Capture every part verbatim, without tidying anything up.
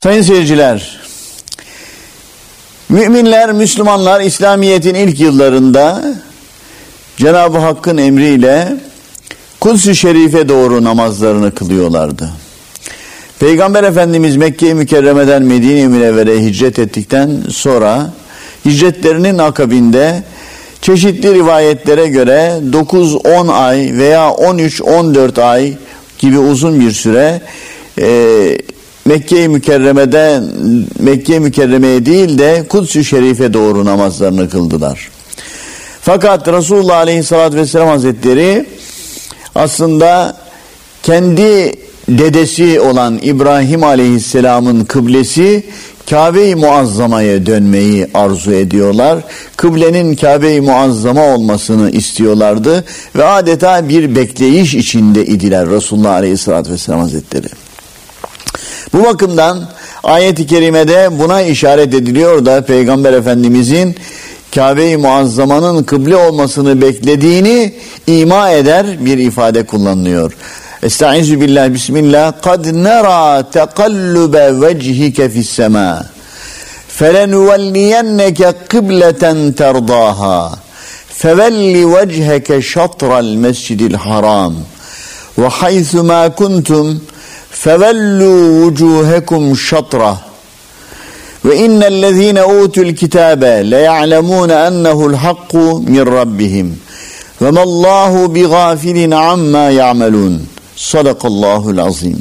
Sayın seyirciler, müminler, Müslümanlar İslamiyet'in ilk yıllarında Cenab-ı Hakk'ın emriyle Kuds-ı Şerif'e doğru namazlarını kılıyorlardı. Peygamber Efendimiz Mekke-i Mükerreme'den Medine-i Münevvere'ye hicret ettikten sonra hicretlerinin akabinde çeşitli rivayetlere göre dokuz on ay veya on üç on dört ay gibi uzun bir süre e, Mekke-i Mükerreme'den Mekke-i Mükerreme'ye değil de Kuds-ı Şerif'e doğru namazlarını kıldılar. Fakat Resulullah Aleyhisselatü Vesselam Hazretleri aslında kendi dedesi olan İbrahim Aleyhisselam'ın kıblesi Kabe-i Muazzama'ya dönmeyi arzu ediyorlar. Kıblenin Kabe-i Muazzama olmasını istiyorlardı ve adeta bir bekleyiş içinde idiler Resulullah Aleyhisselatü Vesselam Hazretleri. Bu bakımdan ayet-i kerimede buna işaret ediliyor da Peygamber Efendimizin Kabe-i Muazzama'nın kıble olmasını beklediğini ima eder bir ifade kullanılıyor. Estaizu billah, bismillah. Kad nera tekallube vechike fissemâ felenuvelliyenneke kıbleten terdâhâ fevelli vecheke şatral mescidil haram ve haythumâ kuntum fevellu vucuhekum şatrah ve innellezîne utul kitâbe leya'lemûne ennehu'l hakku min rabbihim ve mallâhu bighâfilin amma ya'melûn. Sadakallahul azim.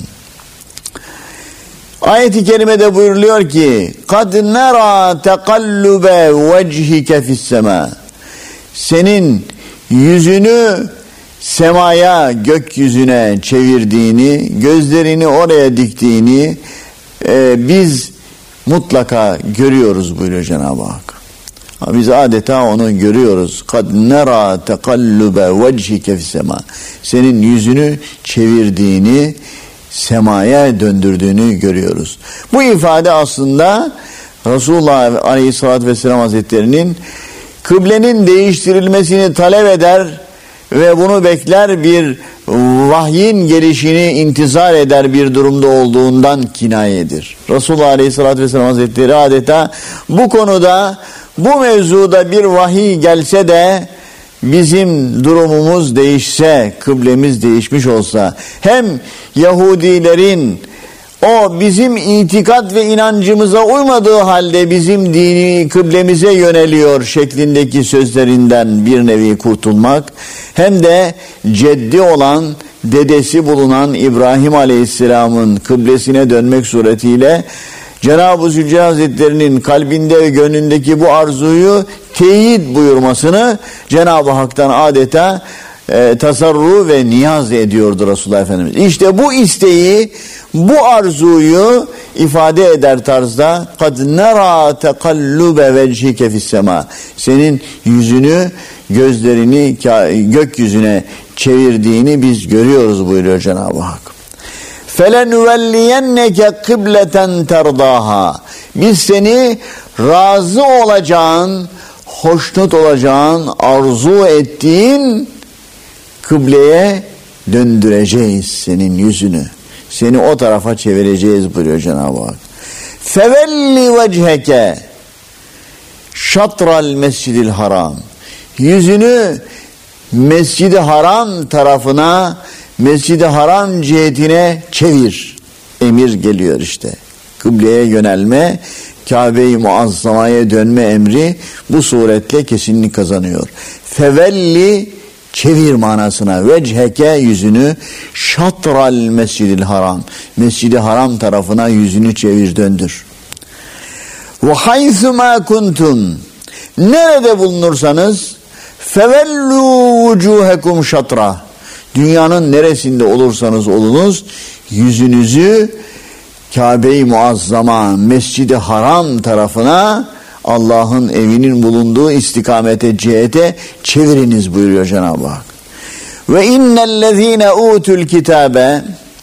Ayet-i kerimede buyuruluyor ki kad nera tekallube vechike fissemâ, senin yüzünü semaya, gökyüzüne çevirdiğini, gözlerini oraya diktiğini e, biz mutlaka görüyoruz buyuruyor Cenab-ı Hak. Biz adeta onu görüyoruz. Kad nera tekallube vechike fissemâ, senin yüzünü çevirdiğini, semaya döndürdüğünü görüyoruz. Bu ifade aslında Resulullah Aleyhisselatü Vesselam Hazretleri'nin kıblenin değiştirilmesini talep eder ve bunu bekler, bir vahyin gelişini intizar eder bir durumda olduğundan kinayedir. Resulullah Aleyhisselatü Vesselam Hazretleri adeta bu konuda, bu mevzuda bir vahiy gelse de bizim durumumuz değişse, kıblemiz değişmiş olsa, hem Yahudilerin o bizim itikat ve inancımıza uymadığı halde bizim dini kıblemize yöneliyor şeklindeki sözlerinden bir nevi kurtulmak, hem de ceddi olan, dedesi bulunan İbrahim Aleyhisselam'ın kıblesine dönmek suretiyle Cenab-ı Zülcelal Hazretleri'nin kalbinde ve gönlündeki bu arzuyu teyit buyurmasını Cenab-ı Hak'tan adeta e, tasarru ve niyaz ediyordu Resulullah Efendimiz. İşte bu isteği, bu arzuyu ifade eder tarzda kad nera tekallube vechike fissemâ, senin yüzünü, gözlerini gökyüzüne çevirdiğini biz görüyoruz buyuruyor Cenab-ı Hak. felenuvelliyenneke kıbleten terdâhâ, biz seni razı olacağın, hoşnut olacağın, arzu ettiğin kıbleye döndüreceğiz senin yüzünü. Seni o tarafa çevireceğiz buyuruyor Cenab-ı Hak. Fevelli vecheke şatral mescidil haram, yüzünü Mescid-i Haram tarafına, Mescid-i Haram cihetine çevir. Emir geliyor işte. Kıbleye yönelme, Kabe-i Muazzama'ya dönme emri bu suretle kesinlik kazanıyor. Fevelli, çevir manasına, vecheke, yüzünü, şatral mescidil haram, Mescid-i Haram tarafına yüzünü çevir, döndür. Ve haythumâ kuntum, nerede bulunursanız fevellu vucuhekum şatra, dünyanın neresinde olursanız olunuz yüzünüzü Kabe-i Muazzama, Mescid-i Haram tarafına, Allah'ın evinin bulunduğu istikamete, cihete çeviriniz buyuruyor Cenab-ı Hak. Ve innellezîne utul kitâbe,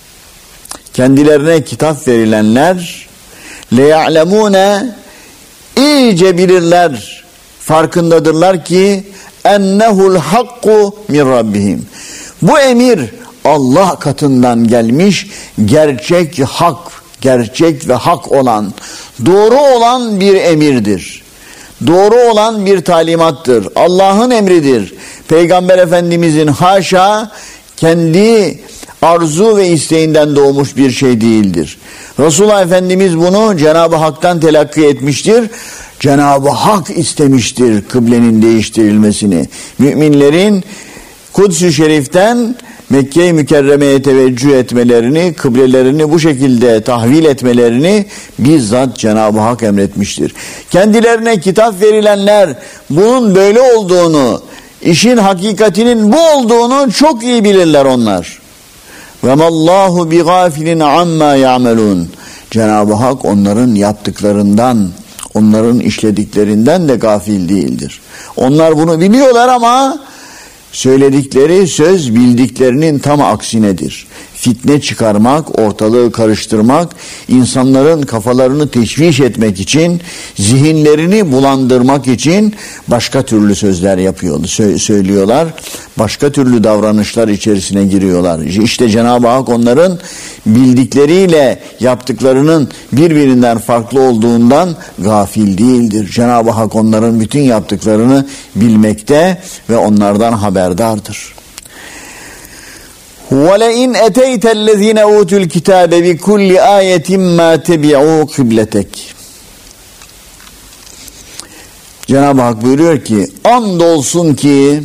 kendilerine kitap verilenler leya'lemûne, iyice bilirler, farkındadırlar ki ennehu'l hakku min rabbihim, bu emir Allah katından gelmiş gerçek hak, gerçek ve hak olan, doğru olan bir emirdir. Doğru olan bir talimattır. Allah'ın emridir. Peygamber Efendimizin haşa kendi arzu ve isteğinden doğmuş bir şey değildir. Resulullah Efendimiz bunu Cenab-ı Hak'tan telakki etmiştir. Cenab-ı Hak istemiştir kıblenin değiştirilmesini. Müminlerin Kuds-ü Şerif'ten Mekke-i Mükerreme'ye teveccüh etmelerini, kıblelerini bu şekilde tahvil etmelerini bizzat Cenab-ı Hak emretmiştir. Kendilerine kitap verilenler bunun böyle olduğunu, işin hakikatinin bu olduğunu çok iyi bilirler onlar. Ve mallahu bi gafilin amma ya'melun. Cenab-ı Hak onların yaptıklarından, onların işlediklerinden de gafil değildir. Onlar bunu biliyorlar ama söyledikleri söz bildiklerinin tam aksinedir. Fitne çıkarmak, ortalığı karıştırmak, insanların kafalarını teşviş etmek için, zihinlerini bulandırmak için başka türlü sözler yapıyorlar, söylüyorlar. Başka türlü davranışlar içerisine giriyorlar. İşte Cenab-ı Hak onların bildikleriyle yaptıklarının birbirinden farklı olduğundan gafil değildir. Cenab-ı Hak onların bütün yaptıklarını bilmekte ve onlardan haberdardır. وَلَاِنْ اَتَيْتَ الَّذ۪ينَ اُوتُوا الْكِتَابَ بِكُلِّ آيَةٍ مَا تَبِعُوا قِبْلَتَكِ. Cenab-ı Hak buyuruyor ki, andolsun ki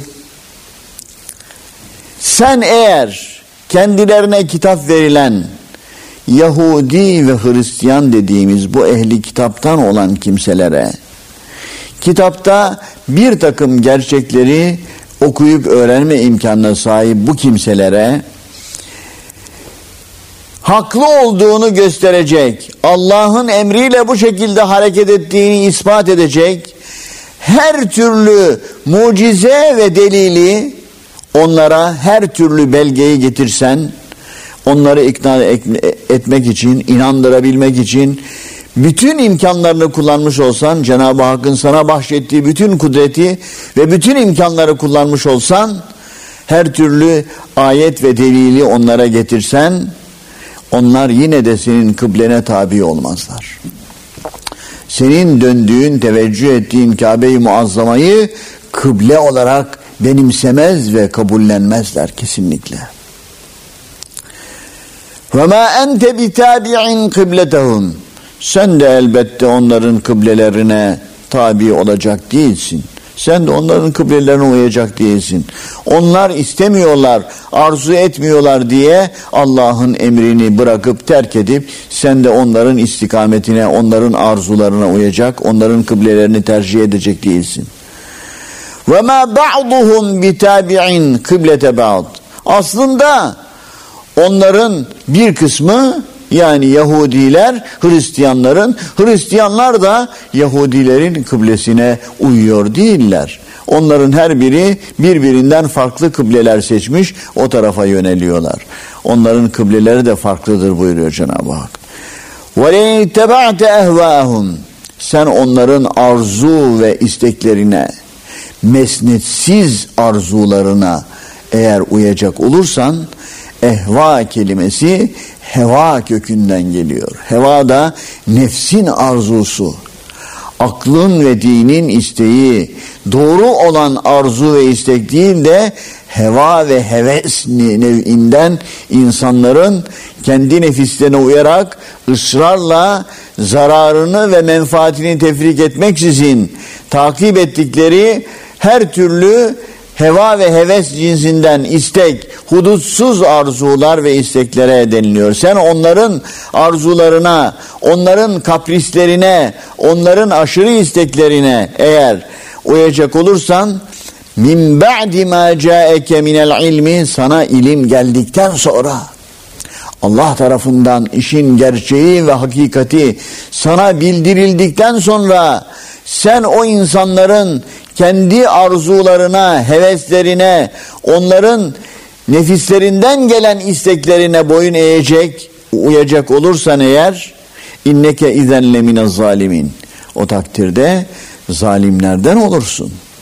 sen eğer kendilerine kitap verilen Yahudi ve Hristiyan dediğimiz bu ehli kitaptan olan kimselere, kitapta bir takım gerçekleri okuyup öğrenme imkanına sahip bu kimselere haklı olduğunu gösterecek, Allah'ın emriyle bu şekilde hareket ettiğini ispat edecek her türlü mucize ve delili, onlara her türlü belgeyi getirsen, onları ikna etmek için, inandırabilmek için bütün imkanlarını kullanmış olsan, Cenab-ı Hakk'ın sana bahşettiği bütün kudreti ve bütün imkanları kullanmış olsan, her türlü ayet ve delili onlara getirsen, onlar yine de senin kıblene tabi olmazlar. Senin döndüğün, teveccüh ettiğin Kabe-i Muazzama'yı kıble olarak benimsemez ve kabullenmezler kesinlikle. وَمَا أَنْتَ بِتَابِعٍ قِبْلَتَهُمْ. Sen de elbette onların kıblelerine tabi olacak değilsin. Sen de onların kıblelerine uyacak değilsin. Onlar istemiyorlar, arzu etmiyorlar diye Allah'ın emrini bırakıp terk edip sen de onların istikametine, onların arzularına uyacak, onların kıblelerini tercih edecek değilsin. وَمَا بَعْضُهُمْ بِتَابِعٍ قِبْلَةَ بَعْضٍ. Aslında onların bir kısmı, yani Yahudiler, Hristiyanların, Hristiyanlar da Yahudilerin kıblesine uyuyor değiller. Onların her biri birbirinden farklı kıbleler seçmiş, o tarafa yöneliyorlar. Onların kıbleleri de farklıdır buyuruyor Cenab-ı Hak. وَلَيْنْ تَبَعْتَ اَهْوَاهُمْ. Sen onların arzu ve isteklerine, mesnetsiz arzularına eğer uyacak olursan, ehva kelimesi heva kökünden geliyor. Heva da nefsin arzusu, aklın ve dinin isteği, doğru olan arzu ve istek değil de heva ve heves nevinden insanların kendi nefislerine uyarak ısrarla zararını ve menfaatini tefrik etmeksizin takip ettikleri her türlü heva ve heves cinsinden istek, hudutsuz arzular ve isteklere deniliyor. Sen onların arzularına, onların kaprislerine, onların aşırı isteklerine eğer uyacak olursan, min ba'di ma ca'eke minel ilmi, sana ilim geldikten sonra, Allah tarafından işin gerçeği ve hakikati sana bildirildikten sonra, sen o insanların kendi arzularına, heveslerine, onların nefislerinden gelen isteklerine boyun eğecek, uyacak olursan eğer, inneke izen lemine zalimin. O takdirde zalimlerden olursun.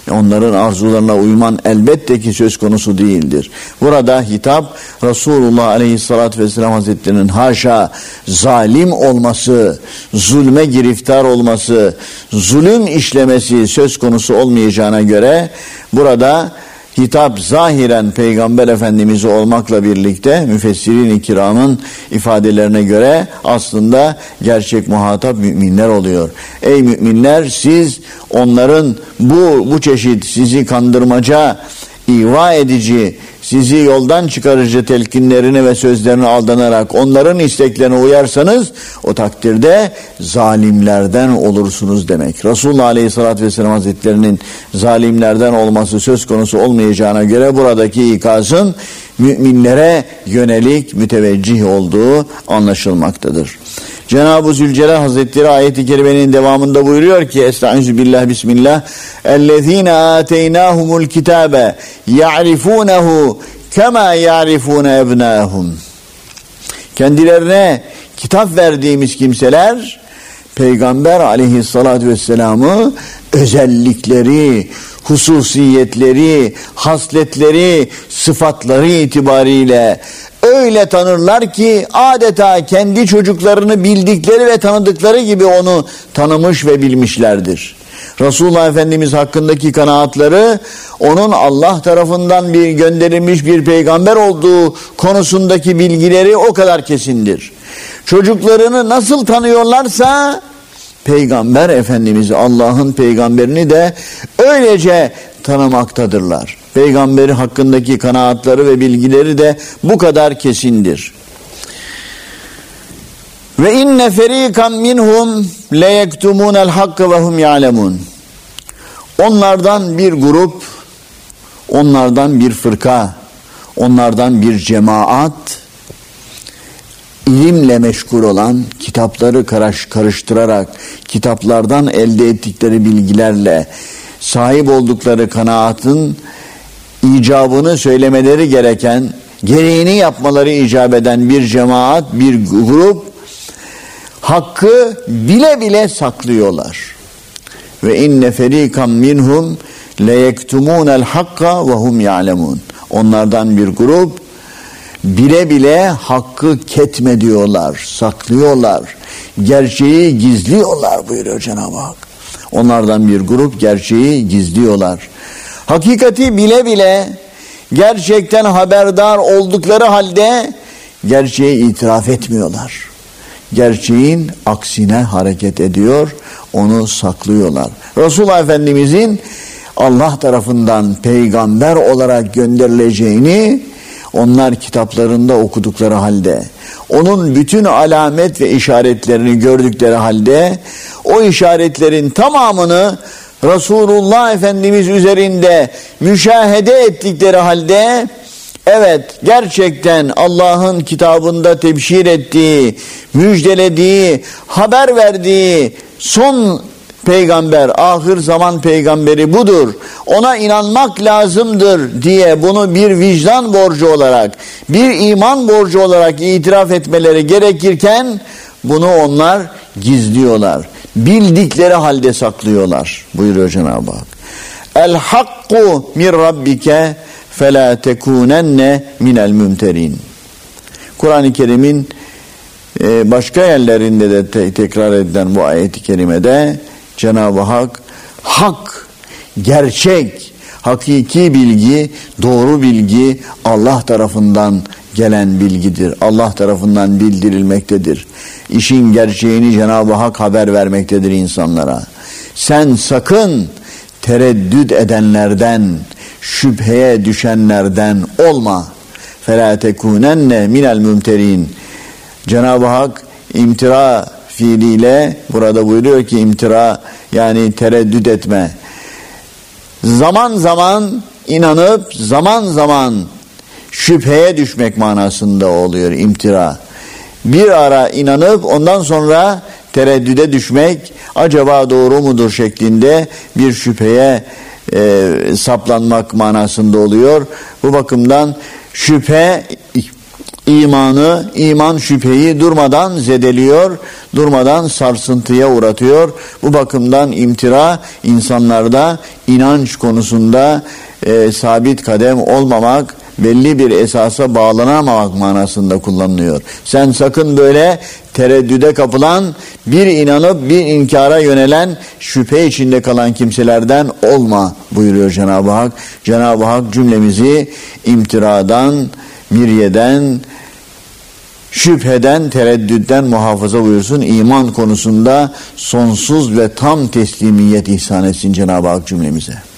onların arzularına uyman elbette ki söz konusu değildir. Burada hitap Resulullah Aleyhisselatü Vesselam Hazretleri'nin haşa zalim olması, zulme giriftar olması, zulüm işlemesi söz konusu olmayacağına göre burada hitap zahiren Peygamber Efendimiz'e olmakla birlikte müfessirin-i kiramın ifadelerine göre aslında gerçek muhatap müminler oluyor. Ey müminler, siz onların bu bu çeşit sizi kandırmaca, iva edici, sizi yoldan çıkarıcı telkinlerine ve sözlerine aldanarak onların isteklerine uyarsanız o takdirde zalimlerden olursunuz demek. Resulullah Aleyhisselatü Vesselam Hazretleri'nin zalimlerden olması söz konusu olmayacağına göre buradaki ikazın müminlere yönelik müteveccih olduğu anlaşılmaktadır. Cenab-ı Zülcelal Hazretleri ayet-i kerimenin devamında buyuruyor ki Estaizu billah bismillah اَلَّذ۪ينَ آتَيْنَاهُمُ الْكِتَابَ يَعْرِفُونَهُ كَمَا يَعْرِفُونَ اَبْنَاهُمْ Kendilerine kitap verdiğimiz kimseler Peygamber aleyhissalatü vesselam'ı özellikleri, hususiyetleri, hasletleri, sıfatları itibariyle öyle tanırlar ki adeta kendi çocuklarını bildikleri ve tanıdıkları gibi onu tanımış ve bilmişlerdir. Resulullah Efendimiz hakkındaki kanaatları onun Allah tarafından bir gönderilmiş bir peygamber olduğu konusundaki bilgileri o kadar kesindir. Çocuklarını nasıl tanıyorlarsa Peygamber Efendimiz'i, Allah'ın peygamberini de öylece tanımaktadırlar. Peygamberi hakkındaki kanaatları ve bilgileri de bu kadar kesindir. Ve inne ferikan minhum leyektumunel hakkı ve hum ya'lemun. Onlardan bir grup, onlardan bir fırka, onlardan bir cemaat, ilimle meşgul olan, kitapları karıştırarak, kitaplardan elde ettikleri bilgilerle sahip oldukları kanaatın icabını söylemeleri gereken, gereğini yapmaları icap eden bir cemaat, bir grup hakkı bile bile saklıyorlar. Ve inne ferikan minhum leyektumunel hakka ve hum ya'lemun. Onlardan bir grup bile bile hakkı ketme diyorlar, saklıyorlar. Gerçeği gizliyorlar buyuruyor Cenab-ı Hak. Onlardan bir grup gerçeği gizliyorlar. Hakikati bile bile gerçekten haberdar oldukları halde gerçeği itiraf etmiyorlar. Gerçeğin aksine hareket ediyor, onu saklıyorlar. Resulullah Efendimizin Allah tarafından peygamber olarak gönderileceğini onlar kitaplarında okudukları halde, onun bütün alamet ve işaretlerini gördükleri halde, o işaretlerin tamamını Resulullah Efendimiz üzerinde müşahede ettikleri halde, evet gerçekten Allah'ın kitabında tebşir ettiği, müjdelediği, haber verdiği son peygamber, ahir zaman peygamberi budur, ona inanmak lazımdır diye bunu bir vicdan borcu olarak, bir iman borcu olarak itiraf etmeleri gerekirken bunu onlar gizliyorlar. Bildikleri halde saklıyorlar buyuruyor Cenab-ı Hak. El hakku min rabbike فَلَا تَكُونَنَّ مِنَ الْمُمْتَرِينَ. Kur'an-ı Kerim'in başka yerlerinde de te- tekrar edilen bu ayet-i kerimede Cenab-ı Hak, hak, gerçek, hakiki bilgi, doğru bilgi Allah tarafından gelen bilgidir. Allah tarafından bildirilmektedir. İşin gerçeğini Cenab-ı Hak haber vermektedir insanlara. Sen sakın tereddüt edenlerden, şüpheye düşenlerden olma. فَلَا تَكُونَنَّ مِنَ الْمُمْتَرِينَ. Cenab-ı Hak imtira fiiliyle burada buyuruyor ki imtira yani tereddüt etme. Zaman zaman inanıp zaman zaman şüpheye düşmek manasında oluyor imtira. Bir ara inanıp ondan sonra tereddüde düşmek, acaba doğru mudur şeklinde bir şüpheye e, saplanmak manasında oluyor. Bu bakımdan şüphe imanı, iman şüpheyi durmadan zedeliyor, durmadan sarsıntıya uğratıyor. Bu bakımdan imtira insanlarda inanç konusunda e, sabit kadem olmamak, belli bir esasa bağlanamamak manasında kullanılıyor. Sen sakın böyle tereddüde kapılan, bir inanıp bir inkara yönelen, şüphe içinde kalan kimselerden olma buyuruyor Cenab-ı Hak. Cenab-ı Hak cümlemizi imtiradan, miryeden, şüpheden, tereddütten muhafaza buyursun. İman konusunda sonsuz ve tam teslimiyet ihsan etsin Cenab-ı Hak cümlemize.